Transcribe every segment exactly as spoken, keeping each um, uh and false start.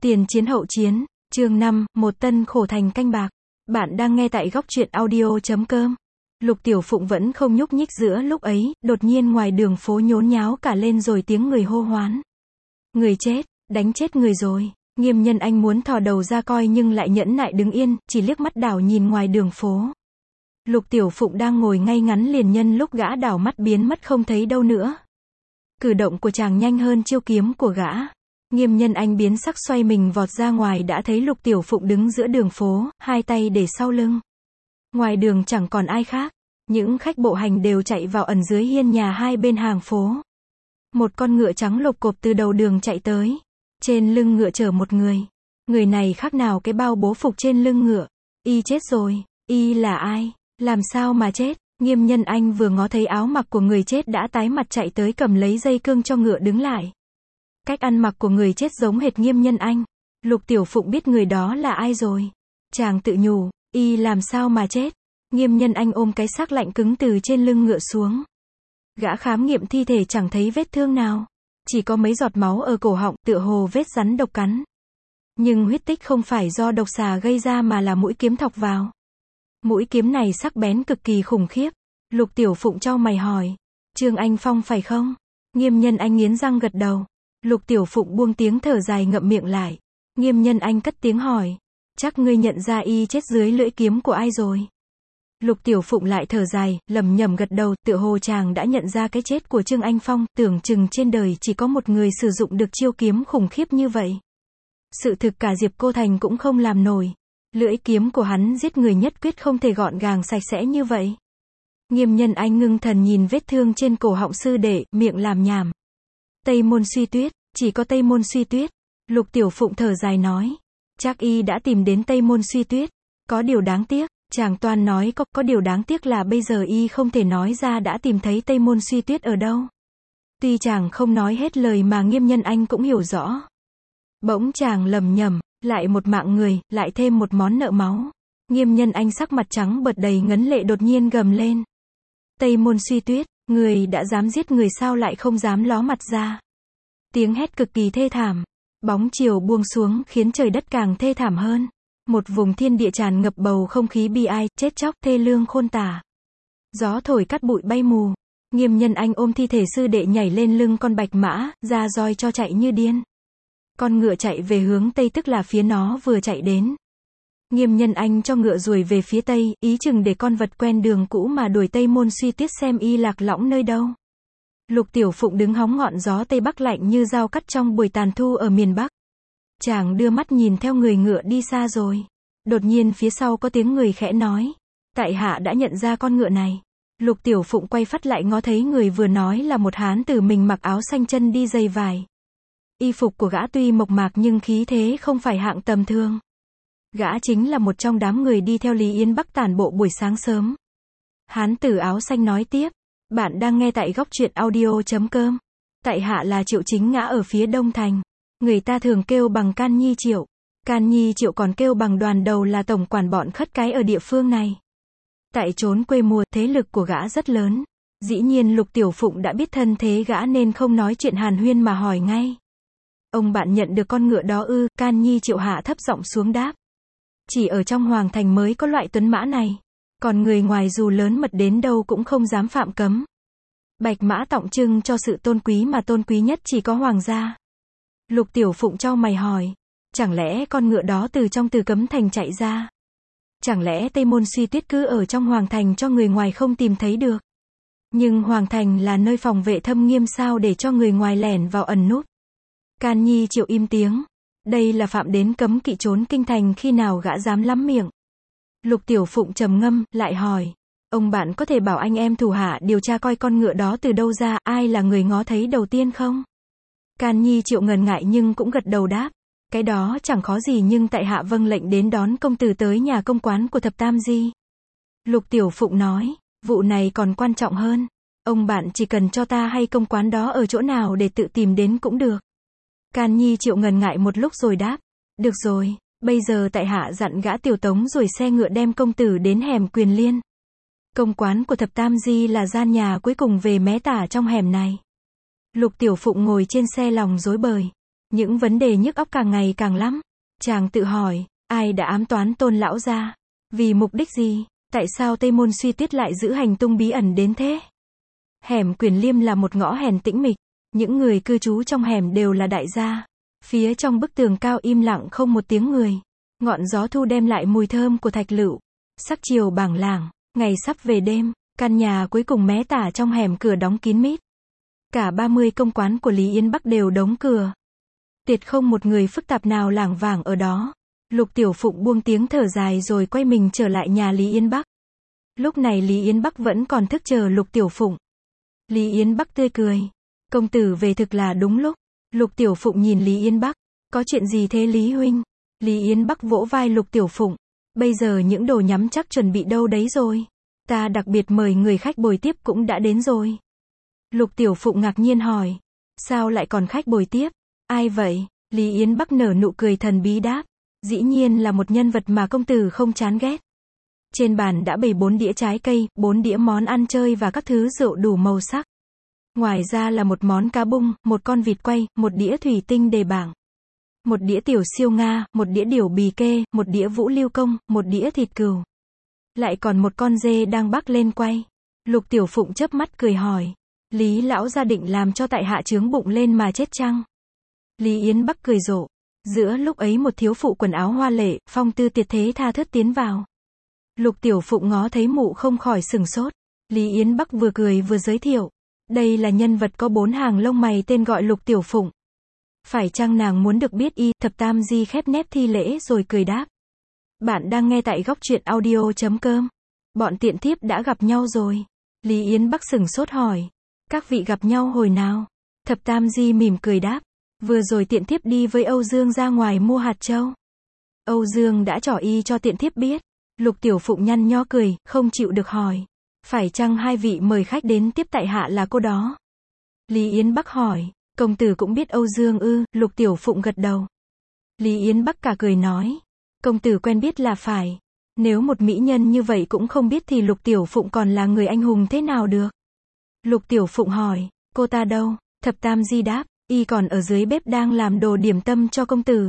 Tiền chiến hậu chiến, chương năm, một tân khổ thành canh bạc. Bạn đang nghe tại góc truyện audio chấm com. Lục Tiểu Phụng vẫn không nhúc nhích giữa lúc ấy, đột nhiên ngoài đường phố nhốn nháo cả lên rồi tiếng người hô hoán. Người chết, đánh chết người rồi. Nghiêm Nhân Anh muốn thò đầu ra coi nhưng lại nhẫn nại đứng yên, chỉ liếc mắt đảo nhìn ngoài đường phố. Lục Tiểu Phụng đang ngồi ngay ngắn liền nhân lúc gã đảo mắt biến mất không thấy đâu nữa. Cử động của chàng nhanh hơn chiêu kiếm của gã. Nghiêm Nhân Anh biến sắc xoay mình vọt ra ngoài đã thấy Lục Tiểu Phụng đứng giữa đường phố, hai tay để sau lưng. Ngoài đường chẳng còn ai khác. Những khách bộ hành đều chạy vào ẩn dưới hiên nhà hai bên hàng phố. Một con ngựa trắng lộc cộp từ đầu đường chạy tới. Trên lưng ngựa chở một người. Người này khác nào cái bao bố phục trên lưng ngựa. Y chết rồi. Y là ai? Làm sao mà chết? Nghiêm Nhân Anh vừa ngó thấy áo mặc của người chết đã tái mặt chạy tới cầm lấy dây cương cho ngựa đứng lại. Cách ăn mặc của người chết giống hệt Nghiêm Nhân Anh. Lục Tiểu Phụng biết người đó là ai rồi. Chàng tự nhủ, y làm sao mà chết. Nghiêm Nhân Anh ôm cái xác lạnh cứng từ trên lưng ngựa xuống. Gã khám nghiệm thi thể chẳng thấy vết thương nào. Chỉ có mấy giọt máu ở cổ họng tựa hồ vết rắn độc cắn. Nhưng huyết tích không phải do độc xà gây ra mà là mũi kiếm thọc vào. Mũi kiếm này sắc bén cực kỳ khủng khiếp. Lục Tiểu Phụng chau mày hỏi. Trương Anh Phong phải không? Nghiêm Nhân Anh nghiến răng gật đầu. Lục Tiểu Phụng buông tiếng thở dài ngậm miệng lại. Nghiêm Nhân Anh cất tiếng hỏi. Chắc ngươi nhận ra y chết dưới lưỡi kiếm của ai rồi? Lục Tiểu Phụng lại thở dài, lẩm nhẩm gật đầu, tựa hồ chàng đã nhận ra cái chết của Trương Anh Phong, tưởng chừng trên đời chỉ có một người sử dụng được chiêu kiếm khủng khiếp như vậy. Sự thực cả Diệp Cô Thành cũng không làm nổi. Lưỡi kiếm của hắn giết người nhất quyết không thể gọn gàng sạch sẽ như vậy. Nghiêm Nhân Anh ngưng thần nhìn vết thương trên cổ họng sư đệ, miệng làm nhảm. Tây Môn Suy Tuyết, chỉ có Tây Môn Suy Tuyết. Lục Tiểu Phụng thở dài nói. Chắc y đã tìm đến Tây Môn Suy Tuyết. Có điều đáng tiếc, chàng toan nói có, có điều đáng tiếc là bây giờ y không thể nói ra đã tìm thấy Tây Môn Suy Tuyết ở đâu. Tuy chàng không nói hết lời mà Nghiêm Nhân Anh cũng hiểu rõ. Bỗng chàng lầm nhầm, lại một mạng người, lại thêm một món nợ máu. Nghiêm Nhân Anh sắc mặt trắng bợt đầy ngấn lệ đột nhiên gầm lên. Tây Môn Suy Tuyết, người đã dám giết người sao lại không dám ló mặt ra. Tiếng hét cực kỳ thê thảm. Bóng chiều buông xuống khiến trời đất càng thê thảm hơn. Một vùng thiên địa tràn ngập bầu không khí bi ai, chết chóc, thê lương khôn tả. Gió thổi cắt bụi bay mù. Nghiêm Nhân Anh ôm thi thể sư đệ nhảy lên lưng con bạch mã, ra roi cho chạy như điên. Con ngựa chạy về hướng tây tức là phía nó vừa chạy đến. Nghiêm Nhân Anh cho ngựa ruồi về phía tây, ý chừng để con vật quen đường cũ mà đuổi Tây Môn Suy Tuyết xem y lạc lõng nơi đâu. Lục Tiểu Phụng đứng hóng ngọn gió tây bắc lạnh như dao cắt trong buổi tàn thu ở miền Bắc. Chàng đưa mắt nhìn theo người ngựa đi xa rồi. Đột nhiên phía sau có tiếng người khẽ nói. Tại hạ đã nhận ra con ngựa này. Lục Tiểu Phụng quay phát lại ngó thấy người vừa nói là một hán tử mình mặc áo xanh chân đi giày vải. Y phục của gã tuy mộc mạc nhưng khí thế không phải hạng tầm thường. Gã chính là một trong đám người đi theo Lý Yên Bắc tản bộ buổi sáng sớm. Hán tử áo xanh nói tiếp. Bạn đang nghe tại góc truyện audio chấm com. Tại hạ là Triệu Chính Ngã ở phía Đông Thành. Người ta thường kêu bằng Can Nhi Triệu. Can Nhi Triệu còn kêu bằng Đoàn Đầu là tổng quản bọn khất cái ở địa phương này. Tại trốn quê mùa, thế lực của gã rất lớn. Dĩ nhiên Lục Tiểu Phụng đã biết thân thế gã nên không nói chuyện hàn huyên mà hỏi ngay. Ông bạn nhận được con ngựa đó ư? Can Nhi Triệu hạ thấp giọng xuống đáp. Chỉ ở trong Hoàng Thành mới có loại tuấn mã này. Còn người ngoài dù lớn mật đến đâu cũng không dám phạm cấm. Bạch mã tượng trưng cho sự tôn quý mà tôn quý nhất chỉ có hoàng gia. Lục Tiểu Phụng chau mày hỏi. Chẳng lẽ con ngựa đó từ trong Từ Cấm Thành chạy ra? Chẳng lẽ Tây Môn Suy Tuyết cứ ở trong Hoàng Thành cho người ngoài không tìm thấy được? Nhưng Hoàng Thành là nơi phòng vệ thâm nghiêm sao để cho người ngoài lẻn vào ẩn núp? Can Nhi Triệu im tiếng. Đây là phạm đến cấm kỵ trốn kinh thành khi nào gã dám lắm miệng. Lục Tiểu Phụng trầm ngâm, lại hỏi. Ông bạn có thể bảo anh em thủ hạ điều tra coi con ngựa đó từ đâu ra, ai là người ngó thấy đầu tiên không? Can Nhi Triệu ngần ngại nhưng cũng gật đầu đáp. Cái đó chẳng khó gì nhưng tại hạ vâng lệnh đến đón công tử tới nhà công quán của Thập Tam Di. Lục Tiểu Phụng nói. Vụ này còn quan trọng hơn. Ông bạn chỉ cần cho ta hay công quán đó ở chỗ nào để tự tìm đến cũng được. Can Nhi Triệu ngần ngại một lúc rồi đáp. Được rồi, bây giờ tại hạ dặn gã tiểu tống rồi xe ngựa đem công tử đến hẻm Quyền Liên. Công quán của Thập Tam Di là gian nhà cuối cùng về mé tả trong hẻm này. Lục Tiểu Phụng ngồi trên xe lòng rối bời. Những vấn đề nhức óc càng ngày càng lắm. Chàng tự hỏi, ai đã ám toán Tôn lão gia? Vì mục đích gì? Tại sao Tây Môn Suy Tuyết lại giữ hành tung bí ẩn đến thế? Hẻm Quyền Liêm là một ngõ hẻm tĩnh mịch. Những người cư trú trong hẻm đều là đại gia. Phía trong bức tường cao im lặng không một tiếng người. Ngọn gió thu đem lại mùi thơm của thạch lựu. Sắc chiều bảng lảng, ngày sắp về đêm, căn nhà cuối cùng mé tả trong hẻm cửa đóng kín mít. Cả ba mươi công quán của Lý Yên Bắc đều đóng cửa. Tuyệt không một người phức tạp nào lảng vảng ở đó. Lục Tiểu Phụng buông tiếng thở dài rồi quay mình trở lại nhà Lý Yên Bắc. Lúc này Lý Yên Bắc vẫn còn thức chờ Lục Tiểu Phụng. Lý Yên Bắc tươi cười. Công tử về thực là đúng lúc. Lục Tiểu Phụng nhìn Lý Yên Bắc. Có chuyện gì thế Lý huynh? Lý Yên Bắc vỗ vai Lục Tiểu Phụng. Bây giờ những đồ nhắm chắc chuẩn bị đâu đấy rồi? Ta đặc biệt mời người khách bồi tiếp cũng đã đến rồi. Lục Tiểu Phụng ngạc nhiên hỏi. Sao lại còn khách bồi tiếp? Ai vậy? Lý Yến Bắc nở nụ cười thần bí đáp. Dĩ nhiên là một nhân vật mà công tử không chán ghét. Trên bàn đã bày bốn đĩa trái cây, bốn đĩa món ăn chơi và các thứ rượu đủ màu sắc. Ngoài ra là một món cá bung, một con vịt quay, một đĩa thủy tinh đề bảng. Một đĩa tiểu siêu Nga, một đĩa điểu bì kê, một đĩa vũ lưu công, một đĩa thịt cừu. Lại còn một con dê đang bắc lên quay. Lục Tiểu Phụng chớp mắt cười hỏi. Lý lão gia định làm cho tại hạ chướng bụng lên mà chết chăng? Lý Yến Bắc cười rộ. Giữa lúc ấy một thiếu phụ quần áo hoa lệ, phong tư tuyệt thế tha thướt tiến vào. Lục Tiểu Phụng ngó thấy mụ không khỏi sừng sốt. Lý Yến Bắc vừa cười vừa giới thiệu. Đây là nhân vật có bốn hàng lông mày tên gọi Lục Tiểu Phụng. Phải chăng nàng muốn được biết y? Thập Tam Di khép nép thi lễ rồi cười đáp. Bạn đang nghe tại góc truyện audio chấm com. Bọn tiện thiếp đã gặp nhau rồi. Lý Yến Bắc sừng sốt hỏi. Các vị gặp nhau hồi nào? Thập Tam Di mỉm cười đáp. Vừa rồi tiện thiếp đi với Âu Dương ra ngoài mua hạt châu. Âu Dương đã trỏ y cho tiện thiếp biết. Lục Tiểu Phụng nhăn nho cười, không chịu được hỏi. Phải chăng hai vị mời khách đến tiếp tại hạ là cô đó? Lý Yến Bắc hỏi. Công tử cũng biết Âu Dương ư? Lục Tiểu Phụng gật đầu. Lý Yến Bắc cả cười nói. Công tử quen biết là phải. Nếu một mỹ nhân như vậy cũng không biết thì Lục Tiểu Phụng còn là người anh hùng thế nào được? Lục Tiểu Phụng hỏi. Cô ta đâu? Thập Tam Di đáp. Y còn ở dưới bếp đang làm đồ điểm tâm cho công tử.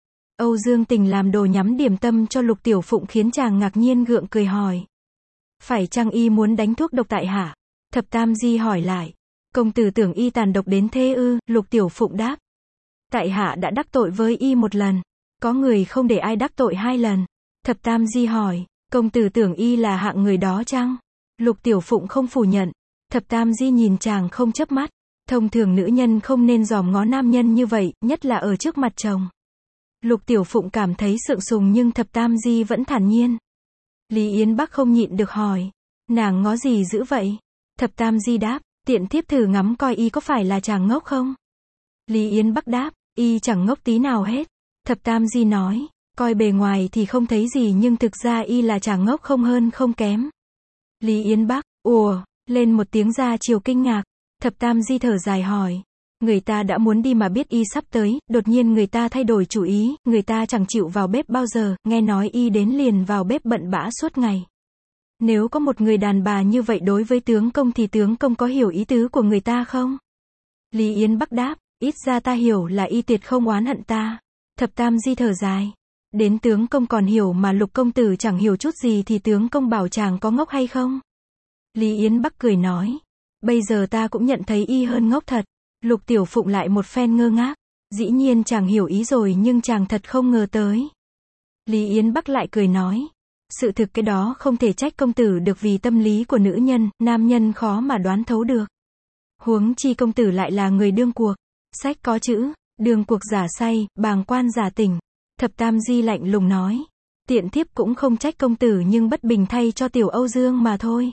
Âu Dương Tình làm đồ nhắm điểm tâm cho Lục Tiểu Phụng khiến chàng ngạc nhiên gượng cười hỏi. Phải chăng y muốn đánh thuốc độc tại hạ? Thập Tam Di hỏi lại. Công tử tưởng y tàn độc đến thế ư? Lục Tiểu Phụng đáp. Tại hạ đã đắc tội với y một lần. Có người không để ai đắc tội hai lần. Thập Tam Di hỏi. Công tử tưởng y là hạng người đó chăng? Lục Tiểu Phụng không phủ nhận. Thập Tam Di nhìn chàng không chớp mắt. Thông thường nữ nhân không nên dòm ngó nam nhân như vậy, nhất là ở trước mặt chồng. Lục Tiểu Phụng cảm thấy sượng sùng nhưng Thập Tam Di vẫn thản nhiên. Lý Yến Bắc không nhịn được hỏi. Nàng ngó gì dữ vậy? Thập Tam Di đáp. Tiện thiếp thử ngắm coi y có phải là chàng ngốc không? Lý Yến Bắc đáp. Y chẳng ngốc tí nào hết. Thập Tam Di nói. Coi bề ngoài thì không thấy gì nhưng thực ra y là chàng ngốc không hơn không kém. Lý Yến Bắc. Ùa. Lên một tiếng ra chiều kinh ngạc. Thập Tam Di thở dài hỏi. Người ta đã muốn đi mà biết y sắp tới, đột nhiên người ta thay đổi chủ ý, người ta chẳng chịu vào bếp bao giờ, nghe nói y đến liền vào bếp bận bã suốt ngày. Nếu có một người đàn bà như vậy đối với tướng công thì tướng công có hiểu ý tứ của người ta không? Lý Yến Bắc đáp. Ít ra ta hiểu là y tuyệt không oán hận ta. Thập Tam Di thở dài. Đến tướng công còn hiểu mà Lục công tử chẳng hiểu chút gì thì tướng công bảo chàng có ngốc hay không? Lý Yến Bắc cười nói. Bây giờ ta cũng nhận thấy y hơn ngốc thật. Lục Tiểu Phụng lại một phen ngơ ngác. Dĩ nhiên chàng hiểu ý rồi nhưng chàng thật không ngờ tới. Lý Yến Bắc lại cười nói. Sự thực cái đó không thể trách công tử được vì tâm lý của nữ nhân, nam nhân khó mà đoán thấu được. Huống chi công tử lại là người đương cuộc. Sách có chữ, đương cuộc giả say, bàng quan giả tỉnh. Thập Tam Di lạnh lùng nói. Tiện thiếp cũng không trách công tử nhưng bất bình thay cho Tiểu Âu Dương mà thôi.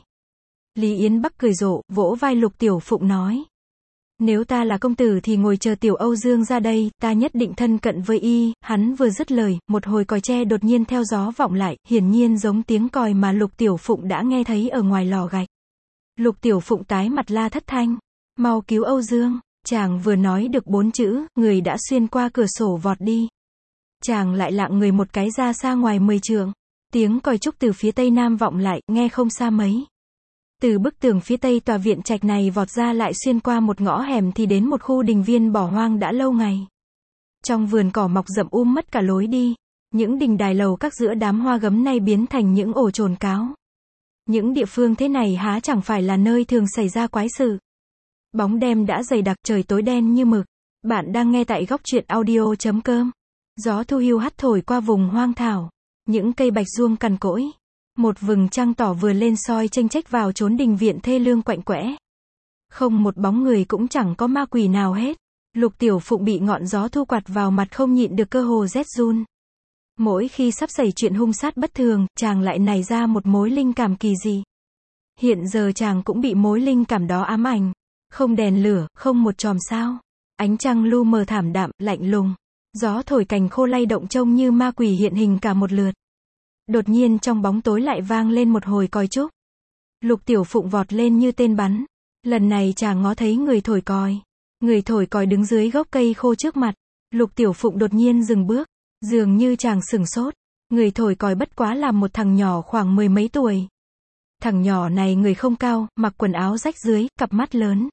Lý Yến Bắc cười rộ, vỗ vai Lục Tiểu Phụng nói. Nếu ta là công tử thì ngồi chờ Tiểu Âu Dương ra đây, ta nhất định thân cận với y. Hắn vừa dứt lời, một hồi còi tre đột nhiên theo gió vọng lại, hiển nhiên giống tiếng còi mà Lục Tiểu Phụng đã nghe thấy ở ngoài lò gạch. Lục Tiểu Phụng tái mặt la thất thanh. Mau cứu Âu Dương. Chàng vừa nói được bốn chữ, người đã xuyên qua cửa sổ vọt đi. Chàng lại lạng người một cái ra xa ngoài mười trượng. Tiếng còi trúc từ phía tây nam vọng lại, nghe không xa mấy. Từ bức tường phía tây tòa viện trạch này vọt ra lại xuyên qua một ngõ hẻm thì đến một khu đình viên bỏ hoang đã lâu ngày. Trong vườn cỏ mọc rậm um mất cả lối đi. Những đình đài lầu các giữa đám hoa gấm nay biến thành những ổ chồn cáo. Những địa phương thế này há chẳng phải là nơi thường xảy ra quái sự. Bóng đêm đã dày đặc, trời tối đen như mực. Bạn đang nghe tại góc truyện audio chấm com. Gió thu hiu hắt thổi qua vùng hoang thảo. Những cây bạch ruông cằn cỗi. Một vầng trăng tỏ vừa lên soi chênh chách vào chốn đình viện thê lương quạnh quẽ. Không một bóng người cũng chẳng có ma quỷ nào hết. Lục Tiểu Phụng bị ngọn gió thu quạt vào mặt không nhịn được cơ hồ rét run. Mỗi khi sắp xảy chuyện hung sát bất thường, chàng lại nảy ra một mối linh cảm kỳ dị. Hiện giờ chàng cũng bị mối linh cảm đó ám ảnh. Không đèn lửa, không một chòm sao. Ánh trăng lu mờ thảm đạm, lạnh lùng. Gió thổi cành khô lay động trông như ma quỷ hiện hình cả một lượt. Đột nhiên trong bóng tối lại vang lên một hồi còi trúc. Lục Tiểu Phụng vọt lên như tên bắn. Lần này chàng ngó thấy người thổi còi. Người thổi còi đứng dưới gốc cây khô trước mặt. Lục Tiểu Phụng đột nhiên dừng bước. Dường như chàng sửng sốt. Người thổi còi bất quá là một thằng nhỏ khoảng mười mấy tuổi. Thằng nhỏ này người không cao, mặc quần áo rách rưới, cặp mắt lớn.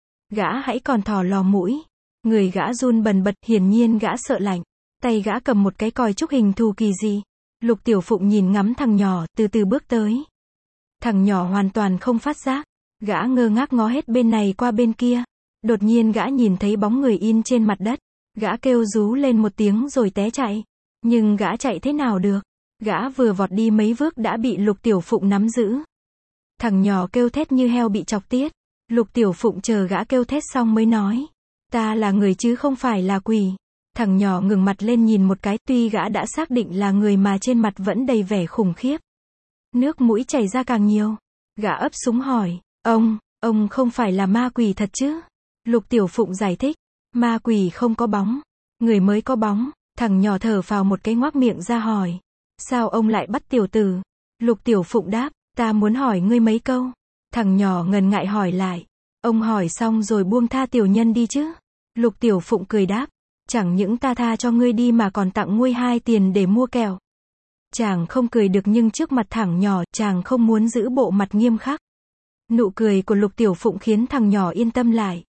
Gã hãy còn thò lò mũi. Người gã run bần bật, hiển nhiên gã sợ lạnh. Tay gã cầm một cái còi trúc hình thù kỳ dị. Lục Tiểu Phụng nhìn ngắm thằng nhỏ, từ từ bước tới. Thằng nhỏ hoàn toàn không phát giác. Gã ngơ ngác ngó hết bên này qua bên kia. Đột nhiên gã nhìn thấy bóng người in trên mặt đất. Gã kêu rú lên một tiếng rồi té chạy. Nhưng gã chạy thế nào được? Gã vừa vọt đi mấy bước đã bị Lục Tiểu Phụng nắm giữ. Thằng nhỏ kêu thét như heo bị chọc tiết. Lục Tiểu Phụng chờ gã kêu thét xong mới nói. Ta là người chứ không phải là quỷ. Thằng nhỏ ngừng mặt lên nhìn một cái, tuy gã đã xác định là người mà trên mặt vẫn đầy vẻ khủng khiếp. Nước mũi chảy ra càng nhiều. Gã ấp súng hỏi. Ông, ông không phải là ma quỷ thật chứ? Lục Tiểu Phụng giải thích. Ma quỷ không có bóng. Người mới có bóng. Thằng nhỏ thở phào một cái ngoác miệng ra hỏi. Sao ông lại bắt tiểu tử? Lục Tiểu Phụng đáp. Ta muốn hỏi ngươi mấy câu. Thằng nhỏ ngần ngại hỏi lại. Ông hỏi xong rồi buông tha tiểu nhân đi chứ? Lục Tiểu Phụng cười đáp. Chẳng những ta tha cho ngươi đi mà còn tặng ngươi hai tiền để mua kẹo. Chàng không cười được nhưng trước mặt thằng nhỏ, chàng không muốn giữ bộ mặt nghiêm khắc. Nụ cười của Lục Tiểu Phụng khiến thằng nhỏ yên tâm lại.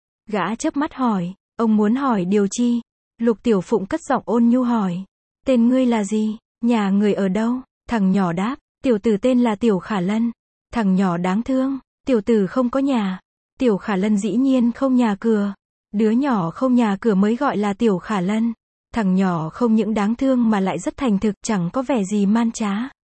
Gã chớp mắt hỏi. Ông muốn hỏi điều chi? Lục Tiểu Phụng cất giọng ôn nhu hỏi. Tên ngươi là gì? Nhà người ở đâu? Thằng nhỏ đáp. Tiểu tử tên là Tiểu Khả Lân. Thằng nhỏ đáng thương. Tiểu tử không có nhà. Tiểu Khả Lân dĩ nhiên không nhà cửa. Đứa nhỏ không nhà cửa mới gọi là Tiểu Khả Lân. Thằng nhỏ không những đáng thương mà lại rất thành thực, chẳng có vẻ gì man trá.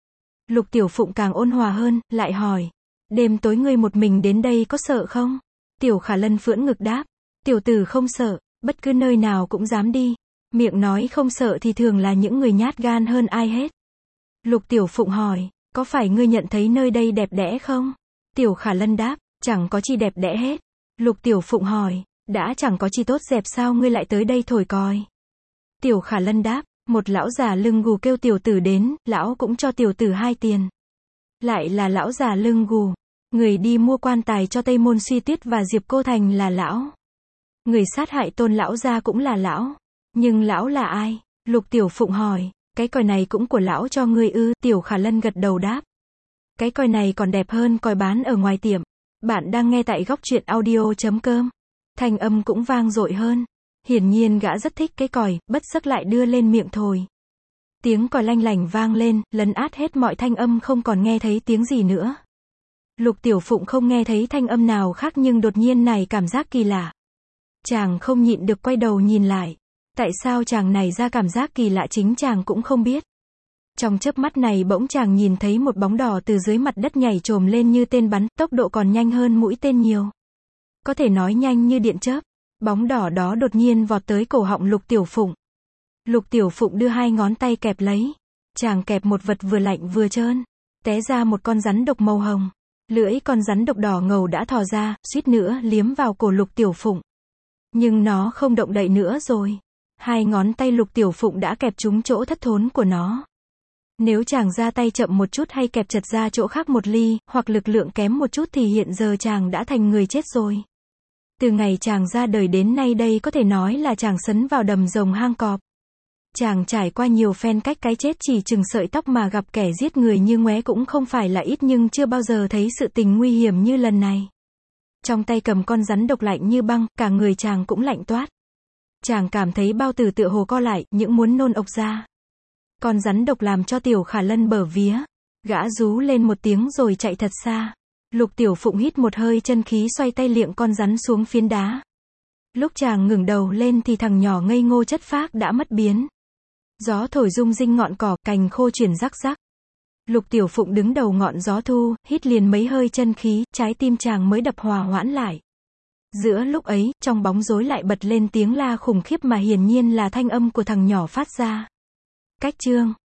Lục Tiểu Phụng càng ôn hòa hơn, lại hỏi. Đêm tối ngươi một mình đến đây có sợ không? Tiểu Khả Lân phưỡn ngực đáp. Tiểu tử không sợ, bất cứ nơi nào cũng dám đi. Miệng nói không sợ thì thường là những người nhát gan hơn ai hết. Lục Tiểu Phụng hỏi. Có phải ngươi nhận thấy nơi đây đẹp đẽ không? Tiểu Khả Lân đáp. Chẳng có chi đẹp đẽ hết. Lục Tiểu Phụng hỏi. Đã chẳng có chi tốt đẹp sao ngươi lại tới đây thổi còi? Tiểu Khả Lân đáp. Một lão già lưng gù kêu tiểu tử đến, lão cũng cho tiểu tử hai tiền. Lại là lão già lưng gù. Người đi mua quan tài cho Tây Môn Suy Tuyết và Diệp Cô Thành là lão. Người sát hại Tôn lão gia cũng là lão. Nhưng lão là ai? Lục Tiểu Phụng hỏi. Cái còi này cũng của lão cho ngươi ư? Tiểu Khả Lân gật đầu đáp. Cái còi này còn đẹp hơn còi bán ở ngoài tiệm. Bạn đang nghe tại góc truyện audio chấm com. Thanh âm cũng vang dội hơn. Hiển nhiên gã rất thích cái còi, bất giấc lại đưa lên miệng thổi. Tiếng còi lanh lảnh vang lên, lấn át hết mọi thanh âm, không còn nghe thấy tiếng gì nữa. Lục Tiểu Phụng không nghe thấy thanh âm nào khác nhưng đột nhiên này cảm giác kỳ lạ. Chàng không nhịn được quay đầu nhìn lại. Tại sao chàng này ra cảm giác kỳ lạ chính chàng cũng không biết. Trong chớp mắt này bỗng chàng nhìn thấy một bóng đỏ từ dưới mặt đất nhảy trồm lên như tên bắn, tốc độ còn nhanh hơn mũi tên nhiều. Có thể nói nhanh như điện chớp. Bóng đỏ đó đột nhiên vọt tới cổ họng Lục Tiểu Phụng. Lục Tiểu Phụng đưa hai ngón tay kẹp lấy. Chàng kẹp một vật vừa lạnh vừa trơn. Té ra một con rắn độc màu hồng. Lưỡi con rắn độc đỏ ngầu đã thò ra, suýt nữa liếm vào cổ Lục Tiểu Phụng. Nhưng nó không động đậy nữa rồi. Hai ngón tay Lục Tiểu Phụng đã kẹp trúng chỗ thất thốn của nó. Nếu chàng ra tay chậm một chút hay kẹp chật ra chỗ khác một ly, hoặc lực lượng kém một chút thì hiện giờ chàng đã thành người chết rồi. Từ ngày chàng ra đời đến nay đây có thể nói là chàng sấn vào đầm rồng hang cọp. Chàng trải qua nhiều phen cách cái chết chỉ chừng sợi tóc mà gặp kẻ giết người như ngoé cũng không phải là ít nhưng chưa bao giờ thấy sự tình nguy hiểm như lần này. Trong tay cầm con rắn độc lạnh như băng, cả người chàng cũng lạnh toát. Chàng cảm thấy bao tử tựa hồ co lại, những muốn nôn ộc ra. Con rắn độc làm cho Tiểu Khả Lân bở vía. Gã rú lên một tiếng rồi chạy thật xa. Lục Tiểu Phụng hít một hơi chân khí xoay tay liệng con rắn xuống phiến đá. Lúc chàng ngừng đầu lên thì thằng nhỏ ngây ngô chất phác đã mất biến. Gió thổi rung rinh ngọn cỏ, cành khô chuyển rắc rắc. Lục Tiểu Phụng đứng đầu ngọn gió thu, hít liền mấy hơi chân khí, trái tim chàng mới đập hòa hoãn lại. Giữa lúc ấy, trong bóng rối lại bật lên tiếng la khủng khiếp mà hiển nhiên là thanh âm của thằng nhỏ phát ra. Cách chương